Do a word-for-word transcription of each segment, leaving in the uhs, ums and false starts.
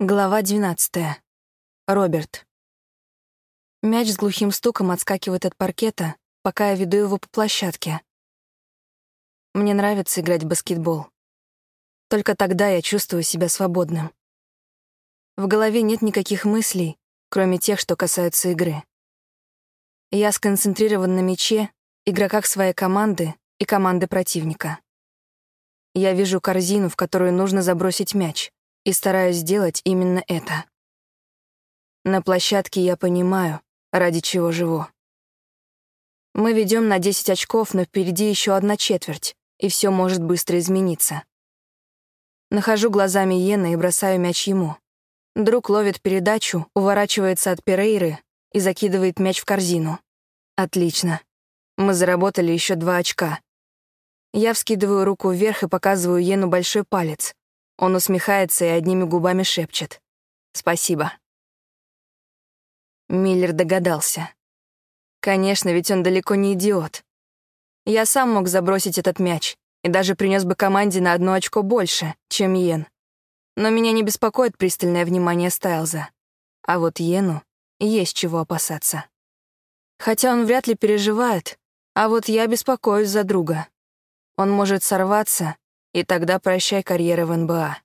Глава двенадцатая. Роберт. Мяч с глухим стуком отскакивает от паркета, пока я веду его по площадке. Мне нравится играть в баскетбол. Только тогда я чувствую себя свободным. В голове нет никаких мыслей, кроме тех, что касаются игры. Я сконцентрирован на мяче, игроках своей команды и команды противника. Я вижу корзину, в которую нужно забросить мяч, и стараюсь сделать именно это. На площадке я понимаю, ради чего живу. Мы ведем на десять очков, но впереди еще одна четверть, и все может быстро измениться. Нахожу глазами Йена и бросаю мяч ему. Друг ловит передачу, уворачивается от Перейры и закидывает мяч в корзину. Отлично. Мы заработали еще два очка. Я вскидываю руку вверх и показываю Йену большой палец. Он усмехается и одними губами шепчет: «Спасибо». Миллер догадался. Конечно, ведь он далеко не идиот. Я сам мог забросить этот мяч и даже принес бы команде на одно очко больше, чем Йен. Но меня не беспокоит пристальное внимание Стайлза. А вот Йену есть чего опасаться. Хотя он вряд ли переживает, а вот я беспокоюсь за друга. Он может сорваться, и тогда прощай карьера в эн бэ а.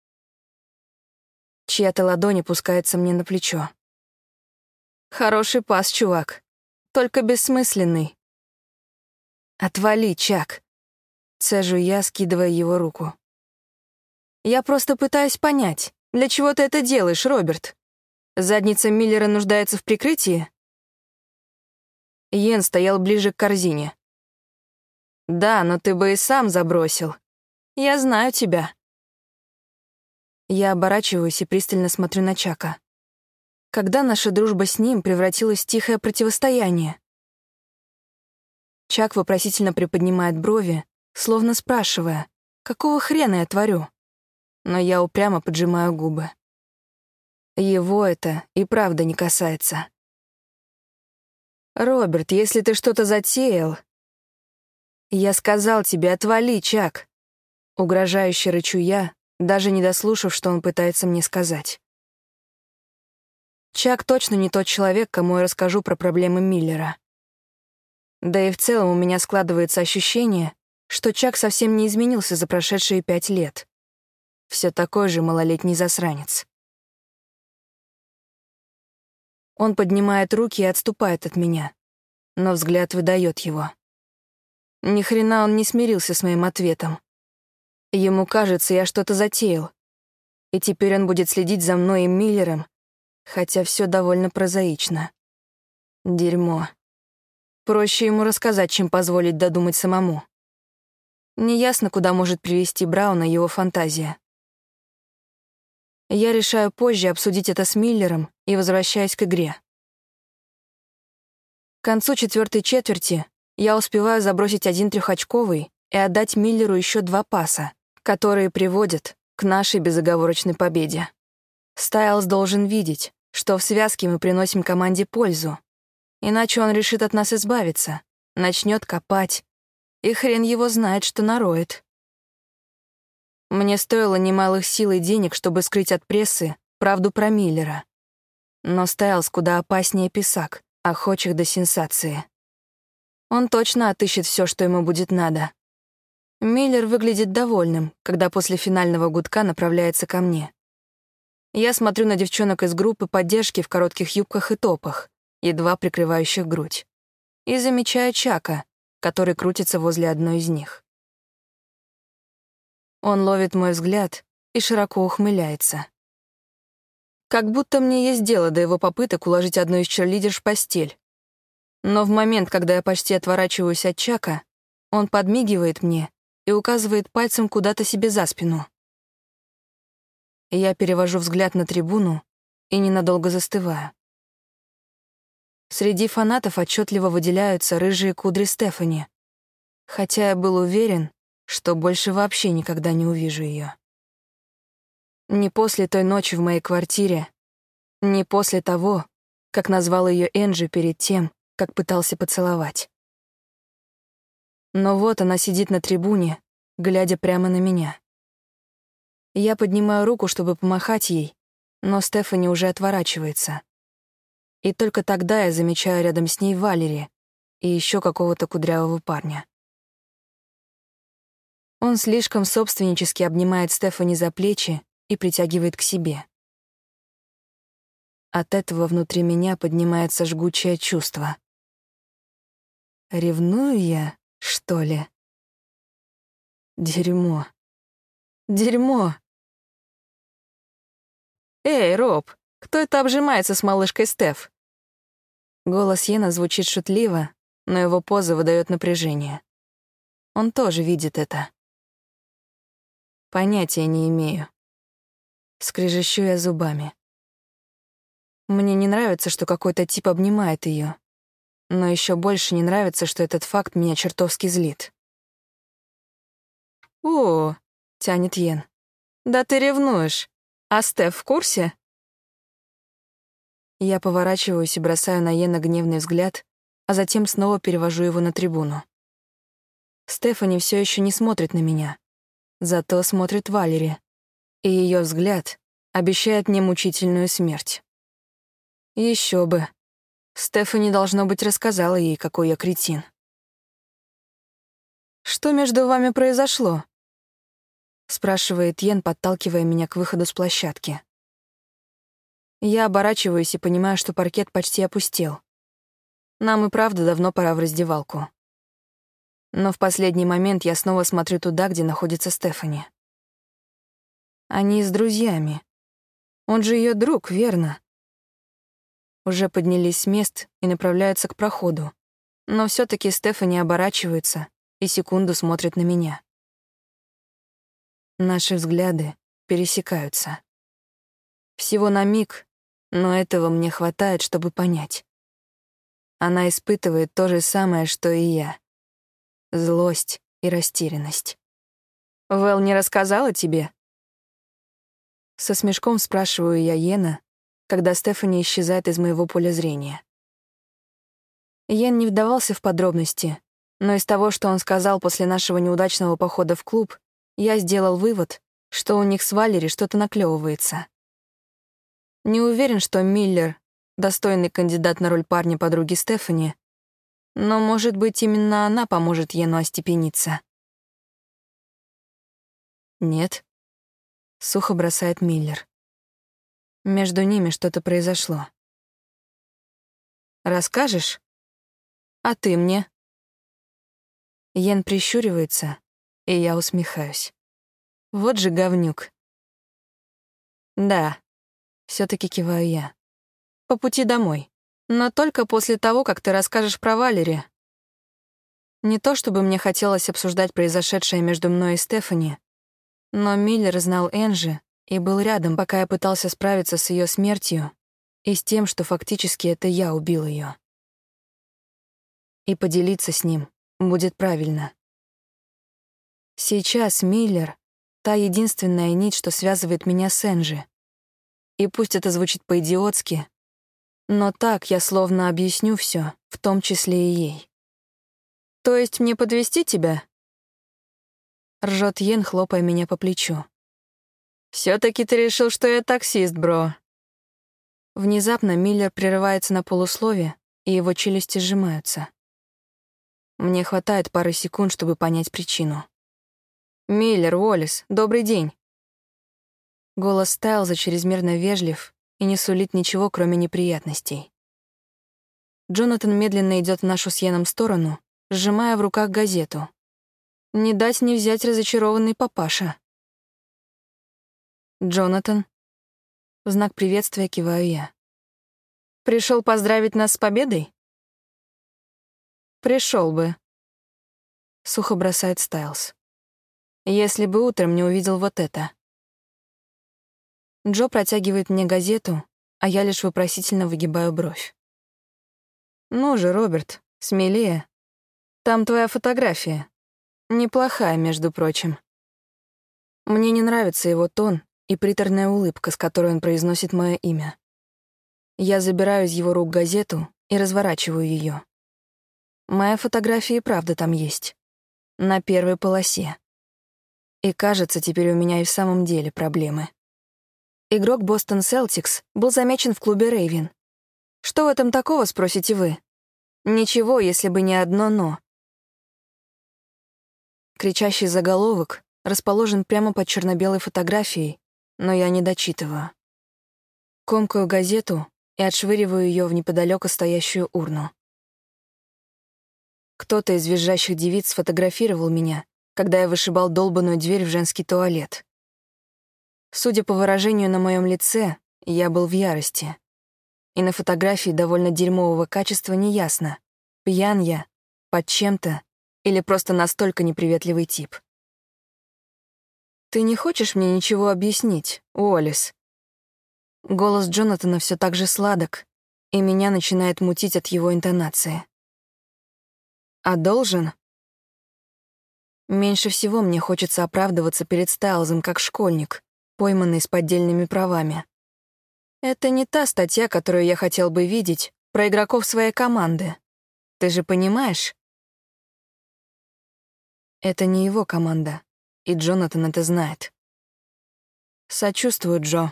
Чья-то ладонь опускается мне на плечо. Хороший пас, чувак. Только бессмысленный. Отвали, Чак. Цежу я, скидывая его руку. Я просто пытаюсь понять, для чего ты это делаешь, Роберт? Задница Миллера нуждается в прикрытии? Йен стоял ближе к корзине. Да, но ты бы и сам забросил. Я знаю тебя. Я оборачиваюсь и пристально смотрю на Чака. Когда наша дружба с ним превратилась в тихое противостояние? Чак вопросительно приподнимает брови, словно спрашивая, какого хрена я творю? Но я упрямо поджимаю губы. Его это и правда не касается. «Роберт, если ты что-то затеял...» «Я сказал тебе, отвали, Чак!» Угрожающе рычу я, даже не дослушав, что он пытается мне сказать. Чак точно не тот человек, кому я расскажу про проблемы Миллера. Да и в целом у меня складывается ощущение, что Чак совсем не изменился за прошедшие пять лет. Все такой же малолетний засранец. Он поднимает руки и отступает от меня, но взгляд выдает его. Ни хрена он не смирился с моим ответом. Ему кажется, я что-то затеял, и теперь он будет следить за мной и Миллером, хотя все довольно прозаично. Дерьмо. Проще ему рассказать, чем позволить додумать самому. Неясно, куда может привести Брауна его фантазия. Я решаю позже обсудить это с Миллером и возвращаюсь к игре. К концу четвертой четверти я успеваю забросить один трехочковый и отдать Миллеру еще два паса, которые приводят к нашей безоговорочной победе. Стайлз должен видеть, что в связке мы приносим команде пользу, иначе он решит от нас избавиться, начнет копать, и хрен его знает, что нароет. Мне стоило немалых сил и денег, чтобы скрыть от прессы правду про Миллера. Но Стайлз куда опаснее писак, охочих до сенсации. Он точно отыщет все, что ему будет надо. Миллер выглядит довольным, когда после финального гудка направляется ко мне. Я смотрю на девчонок из группы поддержки в коротких юбках и топах, едва прикрывающих грудь, и замечаю Чака, который крутится возле одной из них. Он ловит мой взгляд и широко ухмыляется. Как будто мне есть дело до его попыток уложить одну из черлидерш в постель. Но в момент, когда я почти отворачиваюсь от Чака, он подмигивает мне и указывает пальцем куда-то себе за спину. Я перевожу взгляд на трибуну и ненадолго застываю. Среди фанатов отчетливо выделяются рыжие кудри Стефани, хотя я был уверен, что больше вообще никогда не увижу ее. Не после той ночи в моей квартире, не после того, как назвал ее Энджи перед тем, как пытался поцеловать. Но вот она сидит на трибуне, глядя прямо на меня. Я поднимаю руку, чтобы помахать ей, но Стефани уже отворачивается. И только тогда я замечаю рядом с ней Валери и еще какого-то кудрявого парня. Он слишком собственнически обнимает Стефани за плечи и притягивает к себе. От этого внутри меня поднимается жгучее чувство. Ревную я, что ли? Дерьмо. Дерьмо. «Эй, Роб, кто это обжимается с малышкой Стеф?» Голос Йена звучит шутливо, но его поза выдает напряжение. Он тоже видит это. Понятия не имею. Скрежещу я зубами. Мне не нравится, что какой-то тип обнимает ее, но еще больше не нравится, что этот факт меня чертовски злит. «О, — тянет Йен, — да ты ревнуешь. А Стеф в курсе?» Я поворачиваюсь и бросаю на Йена гневный взгляд, а затем снова перевожу его на трибуну. Стефани все еще не смотрит на меня, зато смотрит Валери, и ее взгляд обещает мне мучительную смерть. Еще бы. Стефани, должно быть, рассказала ей, какой я кретин. «Что между вами произошло?» — спрашивает Йен, подталкивая меня к выходу с площадки. Я оборачиваюсь и понимаю, что паркет почти опустел. Нам и правда давно пора в раздевалку. Но в последний момент я снова смотрю туда, где находится Стефани. Они с друзьями. Он же ее друг, верно? Уже поднялись с мест и направляются к проходу. Но все таки Стефани оборачивается и секунду смотрит на меня. Наши взгляды пересекаются. Всего на миг, но этого мне хватает, чтобы понять. Она испытывает то же самое, что и я. Злость и растерянность. «Вэл не рассказала тебе?» Со смешком спрашиваю я Йена, когда Стефани исчезает из моего поля зрения. Йен не вдавался в подробности, но из того, что он сказал после нашего неудачного похода в клуб, я сделал вывод, что у них с Валери что-то наклевывается. Не уверен, что Миллер — достойный кандидат на роль парня подруги Стефани, но, может быть, именно она поможет Йену остепениться. «Нет», — сухо бросает Миллер. Между ними что-то произошло. «Расскажешь? А ты мне?» Йен прищуривается, и я усмехаюсь. Вот же говнюк. «Да», — все-таки киваю я. «По пути домой. Но только после того, как ты расскажешь про Валери». Не то чтобы мне хотелось обсуждать произошедшее между мной и Стефани, но Миллер знал Энджи и был рядом, пока я пытался справиться с ее смертью и с тем, что фактически это я убил ее. И поделиться с ним будет правильно. Сейчас Миллер — та единственная нить, что связывает меня с Энджи. И пусть это звучит по-идиотски, но так я словно объясню все, в том числе и ей. «То есть мне подвезти тебя?» Ржет Йен, хлопая меня по плечу. «Все-таки ты решил, что я таксист, бро». Внезапно Миллер прерывается на полуслове, и его челюсти сжимаются. Мне хватает пары секунд, чтобы понять причину. «Миллер, Уоллес, добрый день». Голос Стайлза чрезмерно вежлив и не сулит ничего, кроме неприятностей. Джонатан медленно идет в нашу с Йеном сторону, сжимая в руках газету. Не дать не взять разочарованный папаша. «Джонатан?» В знак приветствия киваю я. «Пришел поздравить нас с победой?» «Пришел бы», — сухо бросает Стайлз. «Если бы утром не увидел вот это». Джо протягивает мне газету, а я лишь вопросительно выгибаю бровь. «Ну же, Роберт, смелее. Там твоя фотография. Неплохая, между прочим». Мне не нравится его тон и приторная улыбка, с которой он произносит мое имя. Я забираю из его рук газету и разворачиваю ее. Моя фотография и правда там есть. На первой полосе. И кажется, теперь у меня и в самом деле проблемы. Игрок Бостон Селтикс был замечен в клубе Рейвен. Что в этом такого, спросите вы? Ничего, если бы не одно «но». Кричащий заголовок расположен прямо под черно-белой фотографией, но я не дочитываю. Комкаю газету и отшвыриваю ее в неподалеку стоящую урну. Кто-то из визжащих девиц сфотографировал меня, когда я вышибал долбаную дверь в женский туалет. Судя по выражению на моем лице, я был в ярости. И на фотографии довольно дерьмового качества неясно, пьян я, под чем-то или просто настолько неприветливый тип. «Ты не хочешь мне ничего объяснить, Уоллес?» Голос Джонатана все так же сладок, и меня начинает мутить от его интонации. «А должен?» Меньше всего мне хочется оправдываться перед Стайлзом как школьник, пойманный с поддельными правами. Это не та статья, которую я хотел бы видеть про игроков своей команды. Ты же понимаешь? Это не его команда, и Джонатан это знает. Сочувствую, Джо.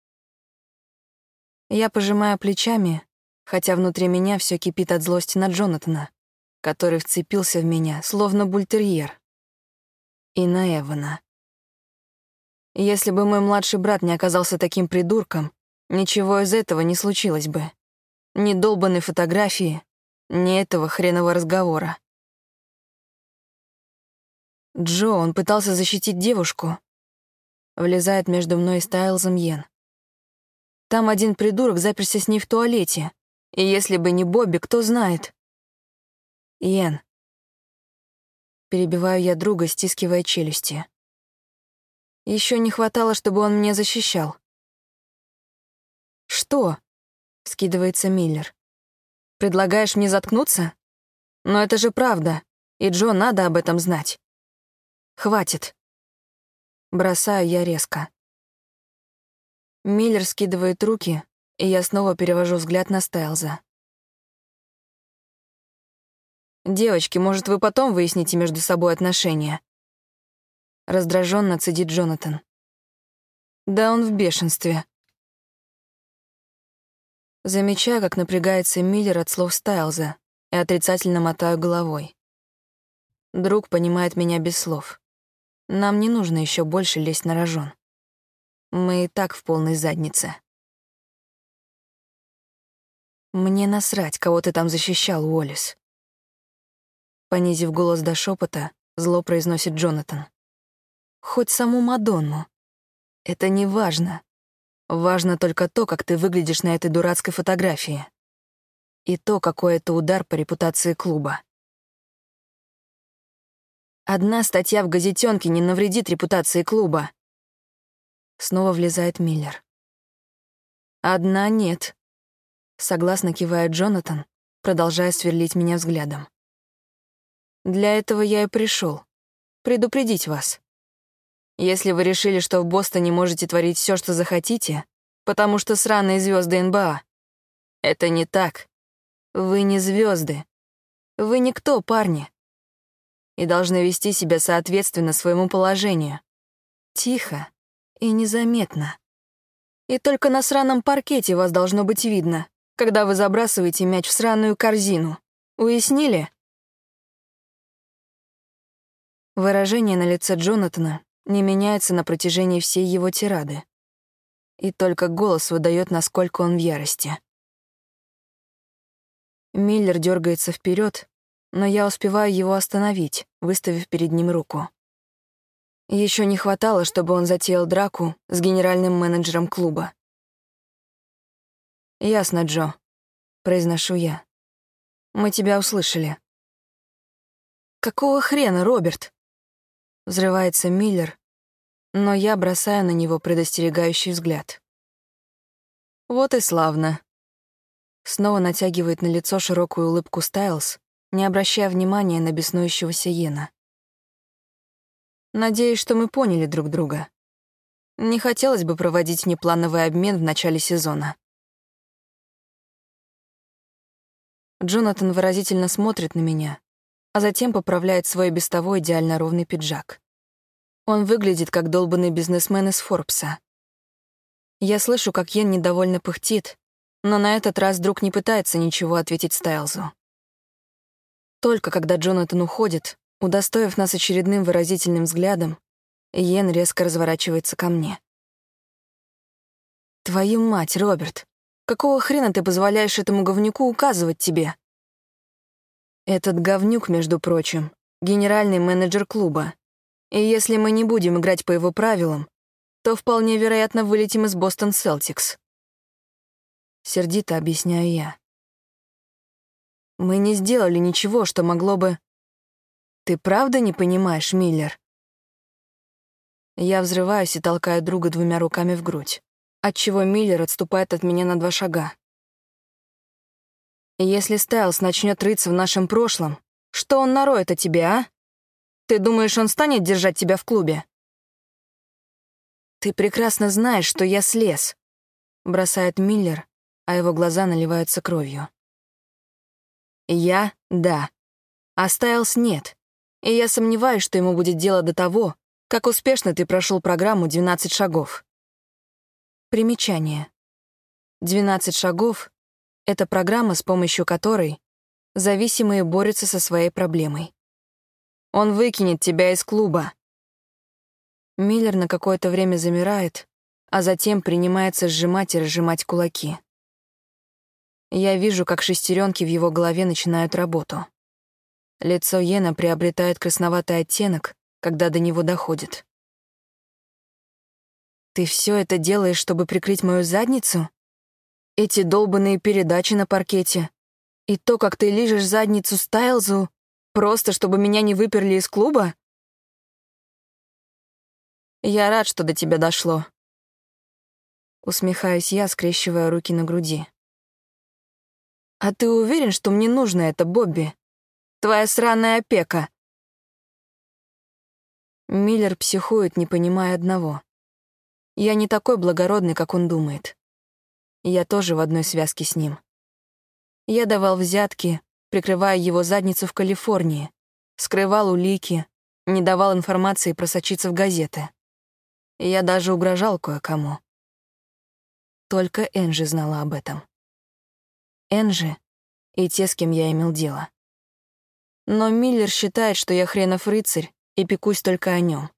Я пожимаю плечами, хотя внутри меня все кипит от злости на Джонатана, который вцепился в меня, словно бультерьер. И на Эвана. Если бы мой младший брат не оказался таким придурком, ничего из этого не случилось бы. Ни долбанной фотографии, ни этого хренового разговора. Джо, он пытался защитить девушку. Влезает между мной и Стайлзом Йен. Там один придурок заперся с ней в туалете. И если бы не Бобби, кто знает. Йен. Перебиваю я друга, стискивая челюсти. Еще не хватало, чтобы он меня защищал. «Что?» — скидывается Миллер. «Предлагаешь мне заткнуться? Но это же правда, и Джо надо об этом знать. Хватит». Бросаю я резко. Миллер скидывает руки, и я снова перевожу взгляд на Стайлза. «Девочки, может, вы потом выясните между собой отношения?» Раздраженно цедит Джонатан. Да он в бешенстве. Замечаю, как напрягается Миллер от слов Стайлза, и отрицательно мотаю головой. Друг понимает меня без слов. Нам не нужно еще больше лезть на рожон. Мы и так в полной заднице. Мне насрать, кого ты там защищал, Уоллес. Понизив голос до шепота, зло произносит Джонатан. Хоть саму Мадонну. Это не важно. Важно только то, как ты выглядишь на этой дурацкой фотографии. И то, какой это удар по репутации клуба. Одна статья в газетенке не навредит репутации клуба. Снова влезает Миллер. Одна нет. Согласно кивает Джонатан, продолжая сверлить меня взглядом. Для этого я и пришел. Предупредить вас. Если вы решили, что в Бостоне можете творить все, что захотите, потому что сраные звезды эн бэ а. Это не так. Вы не звезды. Вы никто, парни. И должны вести себя соответственно своему положению. Тихо и незаметно. И только на сраном паркете вас должно быть видно, когда вы забрасываете мяч в сраную корзину. Уяснили? Выражение на лице Джонатана не меняется на протяжении всей его тирады. И только голос выдает, насколько он в ярости. Миллер дергается вперед, но я успеваю его остановить, выставив перед ним руку. Еще не хватало, чтобы он затеял драку с генеральным менеджером клуба. «Ясно, Джо», — произношу я. «Мы тебя услышали». «Какого хрена, Роберт?» Взрывается Миллер, но я бросаю на него предостерегающий взгляд. «Вот и славно». Снова натягивает на лицо широкую улыбку Стайлз, не обращая внимания на беснующегося Йена. «Надеюсь, что мы поняли друг друга. Не хотелось бы проводить внеплановый обмен в начале сезона». Джонатан выразительно смотрит на меня, а затем поправляет свой без того идеально ровный пиджак. Он выглядит как долбанный бизнесмен из Форбса. Я слышу, как Йен недовольно пыхтит, но на этот раз друг не пытается ничего ответить Стайлзу. Только когда Джонатан уходит, удостоив нас очередным выразительным взглядом, Йен резко разворачивается ко мне. «Твою мать, Роберт, какого хрена ты позволяешь этому говнюку указывать тебе?» Этот говнюк, между прочим, генеральный менеджер клуба. И если мы не будем играть по его правилам, то вполне вероятно вылетим из Бостон Селтикс. Сердито объясняю я. Мы не сделали ничего, что могло бы... Ты правда не понимаешь, Миллер? Я взрываюсь и толкаю друга двумя руками в грудь, отчего Миллер отступает от меня на два шага. Если Стайлз начнет рыться в нашем прошлом, что он нароет о тебе, а? Ты думаешь, он станет держать тебя в клубе? Ты прекрасно знаешь, что я слез, бросает Миллер, а его глаза наливаются кровью. Я — да, а Стайлз — нет, и я сомневаюсь, что ему будет дело до того, как успешно ты прошел программу «двенадцать шагов». Примечание. «двенадцать шагов» — это программа, с помощью которой зависимые борются со своей проблемой. Он выкинет тебя из клуба. Миллер на какое-то время замирает, а затем принимается сжимать и разжимать кулаки. Я вижу, как шестеренки в его голове начинают работу. Лицо Йена приобретает красноватый оттенок, когда до него доходит. «Ты все это делаешь, чтобы прикрыть мою задницу? Эти долбанные передачи на паркете? И то, как ты лижешь задницу Стайлзу, просто чтобы меня не выперли из клуба?» «Я рад, что до тебя дошло». Усмехаюсь я, скрещивая руки на груди. «А ты уверен, что мне нужно это, Бобби? Твоя сраная опека?» Миллер психует, не понимая одного. Я не такой благородный, как он думает. Я тоже в одной связке с ним. Я давал взятки, прикрывая его задницу в Калифорнии, скрывал улики, не давал информации просочиться в газеты. Я даже угрожал кое-кому. Только Энджи знала об этом. Энджи и те, с кем я имел дело. Но Миллер считает, что я хренов рыцарь и пекусь только о нем.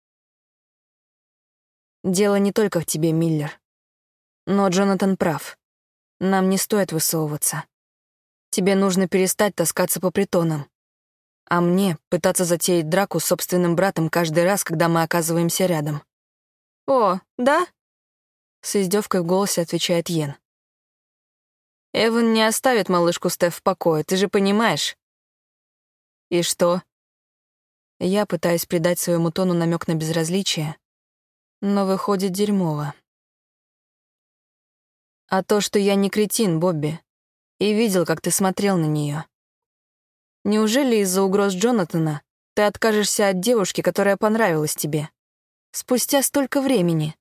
Дело не только в тебе, Миллер. Но Джонатан прав. Нам не стоит высовываться. Тебе нужно перестать таскаться по притонам. А мне пытаться затеять драку с собственным братом каждый раз, когда мы оказываемся рядом. «О, да?» — с издевкой в голосе отвечает Йен. «Эван не оставит малышку Стеф в покое, ты же понимаешь?» «И что?» Я пытаюсь придать своему тону намек на безразличие, но выходит дерьмово. «А то, что я не кретин, Бобби, и видел, как ты смотрел на нее. Неужели из-за угроз Джонатана ты откажешься от девушки, которая понравилась тебе? Спустя столько времени?»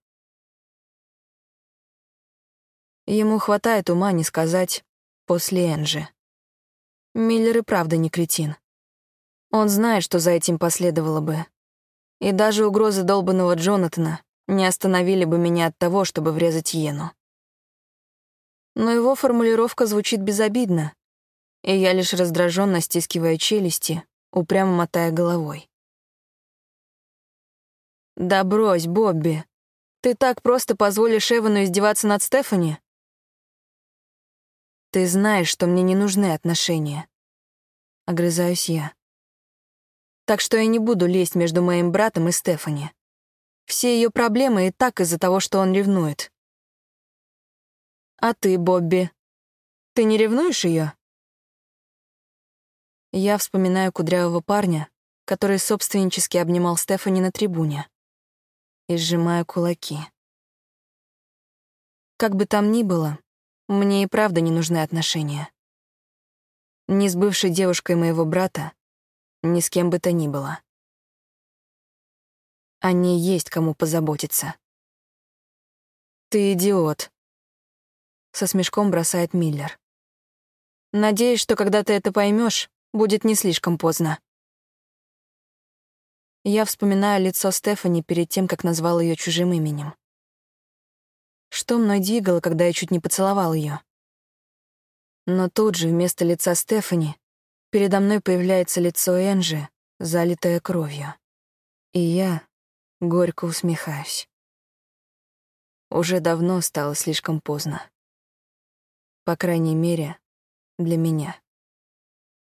Ему хватает ума не сказать «после Энджи». Миллер и правда не кретин. Он знает, что за этим последовало бы. И даже угрозы долбанного Джонатана не остановили бы меня от того, чтобы врезать Йену. Но его формулировка звучит безобидно, и я лишь раздраженно стискивая челюсти, упрямо мотая головой. «Да брось, Бобби. Ты так просто позволишь Эвану издеваться над Стефани?» «Ты знаешь, что мне не нужны отношения», — огрызаюсь я. «Так что я не буду лезть между моим братом и Стефани. Все ее проблемы и так из-за того, что он ревнует». «А ты, Бобби, ты не ревнуешь ее?» Я вспоминаю кудрявого парня, который собственнически обнимал Стефани на трибуне, и сжимаю кулаки. Как бы там ни было, мне и правда не нужны отношения. Ни с бывшей девушкой моего брата, ни с кем бы то ни было. О ней есть кому позаботиться. «Ты идиот», — со смешком бросает Миллер. «Надеюсь, что когда ты это поймешь, будет не слишком поздно». Я вспоминаю лицо Стефани перед тем, как назвал ее чужим именем. Что мной двигало, когда я чуть не поцеловал ее? Но тут же вместо лица Стефани передо мной появляется лицо Энджи, залитое кровью. И я горько усмехаюсь. Уже давно стало слишком поздно. По крайней мере, для меня.